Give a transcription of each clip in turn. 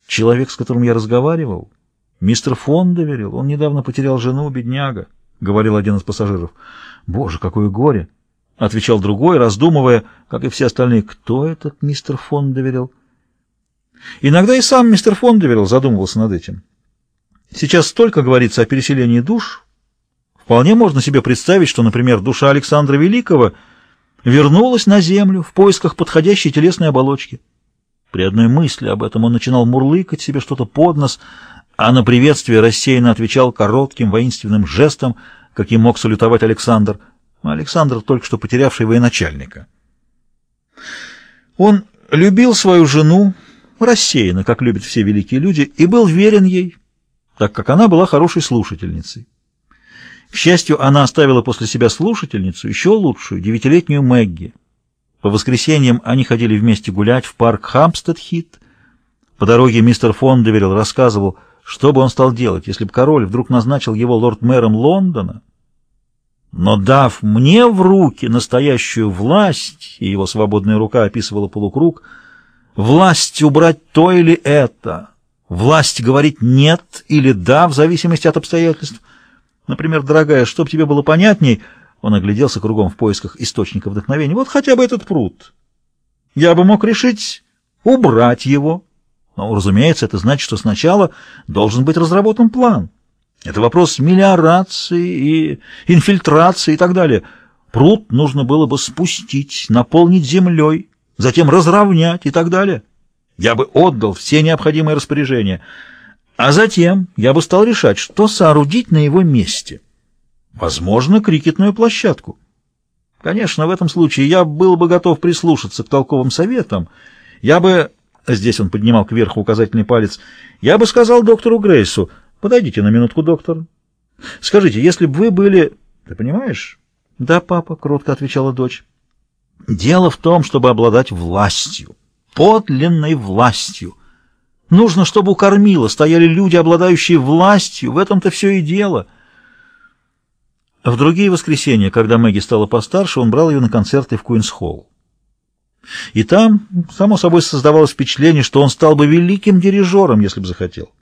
Человек, с которым я разговаривал, мистер Фондеверил, он недавно потерял жену, бедняга, — говорил один из пассажиров. Боже, какое горе! — отвечал другой, раздумывая, как и все остальные, кто этот мистер Фондеверил. Иногда и сам мистер Фондеверил задумывался над этим. Сейчас столько говорится о переселении душ. Вполне можно себе представить, что, например, душа Александра Великого вернулась на землю в поисках подходящей телесной оболочки. При одной мысли об этом он начинал мурлыкать себе что-то под нос, а на приветствие рассеянно отвечал коротким воинственным жестом, каким мог салютовать Александр. Александр, только что потерявший военачальника. Он любил свою жену рассеянно, как любят все великие люди, и был верен ей, так как она была хорошей слушательницей. К счастью, она оставила после себя слушательницу, еще лучшую, 9-летнюю Мэгги. По воскресеньям они ходили вместе гулять в парк Хампстед-Хит. По дороге мистер Фондеверил рассказывал, что бы он стал делать, если бы король вдруг назначил его лорд-мэром Лондона. Но дав мне в руки настоящую власть, и его свободная рука описывала полукруг, власть убрать то или это, власть говорить «нет» или «да» в зависимости от обстоятельств. Например, дорогая, чтобы тебе было понятней, он огляделся кругом в поисках источника вдохновения. Вот хотя бы этот пруд. Я бы мог решить убрать его. Но, разумеется, это значит, что сначала должен быть разработан план. Это вопрос мелиорации и инфильтрации и так далее. Пруд нужно было бы спустить, наполнить землей, затем разровнять и так далее. Я бы отдал все необходимые распоряжения. А затем я бы стал решать, что соорудить на его месте. Возможно, крикетную площадку. Конечно, в этом случае я был бы готов прислушаться к толковым советам. Я бы, здесь он поднимал кверху указательный палец, я бы сказал доктору Грейсу: подойдите на минутку, доктор. Скажите, если бы вы были... Ты понимаешь? Да, папа, кротко отвечала дочь. Дело в том, чтобы обладать властью, подлинной властью. Нужно, чтобы у кормила стояли люди, обладающие властью. В этом-то все и дело. В другие воскресенья, когда Мэгги стала постарше, он брал ее на концерты в Куинс-Холл. И там, само собой, создавалось впечатление, что он стал бы великим дирижером, если бы захотел.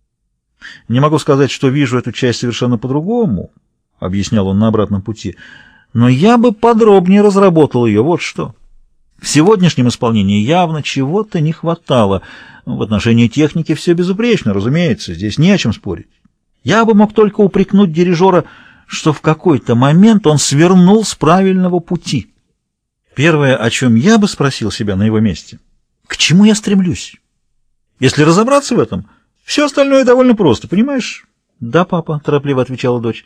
«Не могу сказать, что вижу эту часть совершенно по-другому», — объяснял он на обратном пути, — «но я бы подробнее разработал ее, вот что. В сегодняшнем исполнении явно чего-то не хватало. В отношении техники все безупречно, разумеется, здесь не о чем спорить. Я бы мог только упрекнуть дирижера, что в какой-то момент он свернул с правильного пути. Первое, о чем я бы спросил себя на его месте, к чему я стремлюсь? Если разобраться в этом, все остальное довольно просто, понимаешь? Да, папа, торопливо отвечала дочь.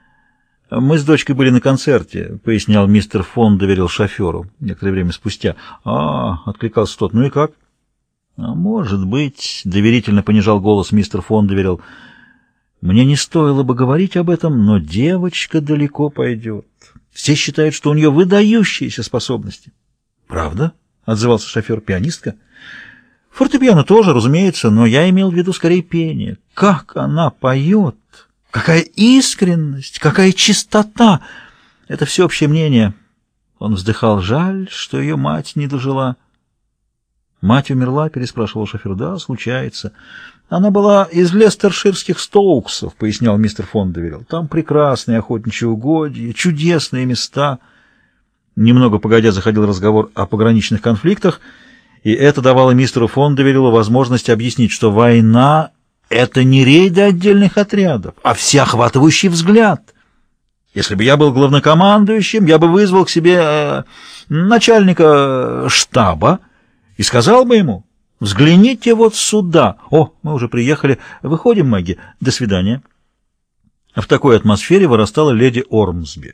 Мы с дочкой были на концерте, пояснял мистер Фондеверил шоферу некоторое время спустя. Откликался тот, ну и как? Может быть, доверительно понижал голос мистер Фондеверил. Мне не стоило бы говорить об этом, но девочка далеко пойдет. Все считают, что у нее выдающиеся способности. Правда? Отзывался шофер. Пианистка? Фортепиано тоже, разумеется, но я имел в виду скорее пение. Как она поет! Какая искренность! Какая чистота! Это всеобщее мнение. Он вздыхал. Жаль, что ее мать не дожила. Мать умерла? Переспрашивал шофер. Да, случается. Она была из лестерширских Стоуксов, пояснял мистер Фондеверил. Там прекрасные охотничьи угодья, чудесные места. Немного погодя заходил разговор о пограничных конфликтах, и это давало мистеру Фондеверилу возможность объяснить, что война — это не рейды отдельных отрядов, а всеохватывающий взгляд. Если бы я был главнокомандующим, я бы вызвал к себе начальника штаба и сказал бы ему: взгляните вот сюда. О, мы уже приехали. Выходим, Мэгги. До свидания. В такой атмосфере вырастала леди Ормсби.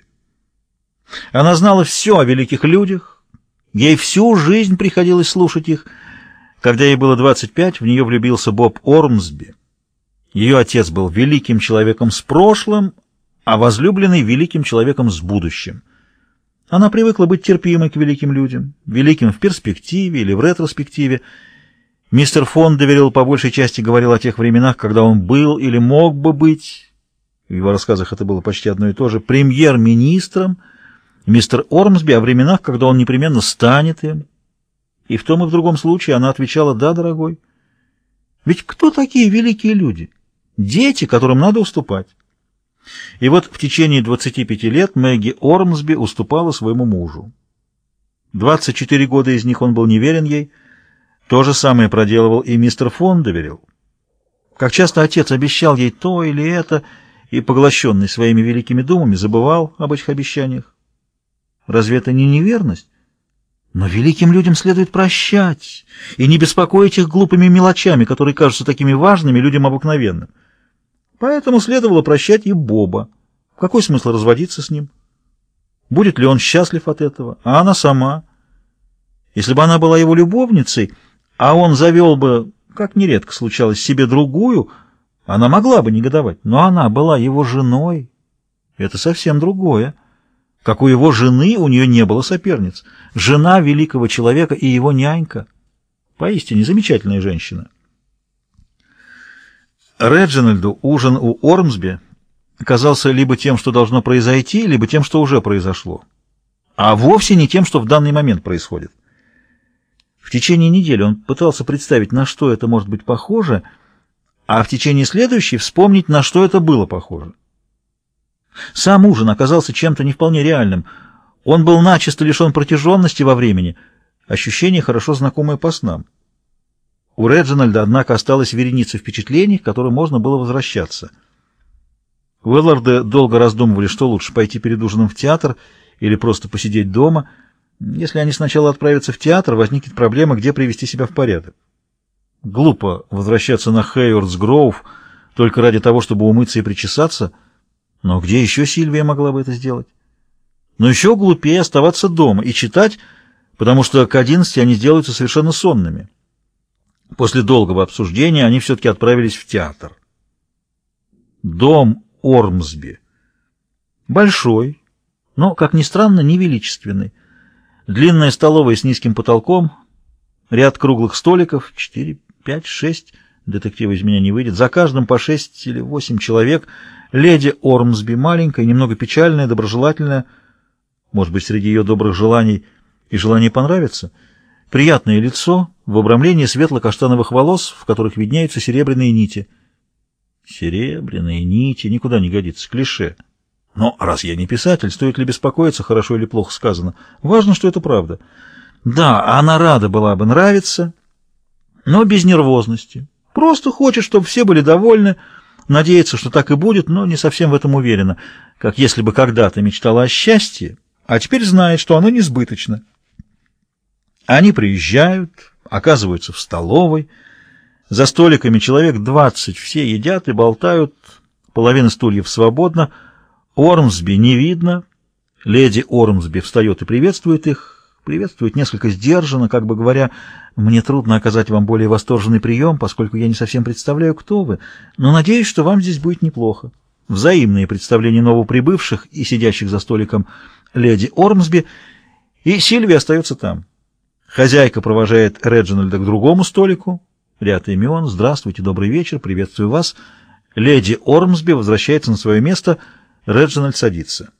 Она знала все о великих людях. Ей всю жизнь приходилось слушать их. Когда ей было 25, в нее влюбился Боб Ормсби. Ее отец был великим человеком с прошлым, а возлюбленный — великим человеком с будущим. Она привыкла быть терпимой к великим людям, великим в перспективе или в ретроспективе. Мистер Фондеверил по большей части говорил о тех временах, когда он был или мог бы быть, в его рассказах это было почти одно и то же, премьер-министром, мистер Ормсби о временах, когда он непременно станет им. И в том и в другом случае она отвечала: «Да, дорогой». Ведь кто такие великие люди? Дети, которым надо уступать. И вот в течение 25 лет Мэгги Ормсби уступала своему мужу. 24 года из них он был неверен ей. То же самое проделывал и мистер Фондеверилл. Как часто отец обещал ей то или это, и, поглощенный своими великими думами, забывал об этих обещаниях. Разве это не неверность? Но великим людям следует прощать и не беспокоить их глупыми мелочами, которые кажутся такими важными людям обыкновенным. Поэтому следовало прощать и Боба. Какой смысл разводиться с ним? Будет ли он счастлив от этого? А она сама? Если бы она была его любовницей, а он завел бы, как нередко случалось, себе другую, она могла бы негодовать. Но она была его женой. Это совсем другое. Как у его жены, у нее не было соперниц. Жена великого человека и его нянька. Поистине замечательная женщина. Реджинальду ужин у Ормсби казался либо тем, что должно произойти, либо тем, что уже произошло, а вовсе не тем, что в данный момент происходит. В течение недели он пытался представить, на что это может быть похоже, а в течение следующей вспомнить, на что это было похоже. Сам ужин оказался чем-то не вполне реальным. Он был начисто лишен протяженности во времени, ощущение, хорошо знакомое по снам. У Реджинальда, однако, осталась вереница впечатлений, к которым можно было возвращаться. Уэлларды долго раздумывали, что лучше, пойти перед ужином в театр или просто посидеть дома. Если они сначала отправятся в театр, возникнет проблема, где привести себя в порядок. Глупо возвращаться на Хейвордс-Гроув только ради того, чтобы умыться и причесаться, но где еще Сильвия могла бы это сделать? Но еще глупее оставаться дома и читать, потому что к 11 они сделаются совершенно сонными. После долгого обсуждения они все-таки отправились в театр. Дом Ормсби. Большой, но, как ни странно, невеличественный. Длинная столовая с низким потолком, ряд круглых столиков, 4, 5, 6, детектива из меня не выйдет, за каждым по 6 или 8 человек. Леди Ормсби маленькая, немного печальная, доброжелательная, может быть, среди ее добрых желаний и желания понравиться. Приятное лицо в обрамлении светло-каштановых волос, в которых виднеются серебряные нити. Серебряные нити никуда не годится, клише. Но раз я не писатель, стоит ли беспокоиться, хорошо или плохо сказано? Важно, что это правда. Да, она рада была бы нравиться, но без нервозности. Просто хочет, чтобы все были довольны, надеется, что так и будет, но не совсем в этом уверена. Как если бы когда-то мечтала о счастье, а теперь знает, что оно несбыточно. Они приезжают, оказываются в столовой. За столиками человек 20, все едят и болтают, половина стульев свободна. Ормсби не видно. Леди Ормсби встает и приветствует их, приветствует несколько сдержанно, как бы говоря: «Мне трудно оказать вам более восторженный прием, поскольку я не совсем представляю, кто вы, но надеюсь, что вам здесь будет неплохо». Взаимные представления новоприбывших и сидящих за столиком леди Ормсби, и Сильвия остается там. Хозяйка провожает Реджинальда к другому столику. Ряд имен. «Здравствуйте, добрый вечер, приветствую вас». Леди Ормсби возвращается на свое место. Реджинальд садится.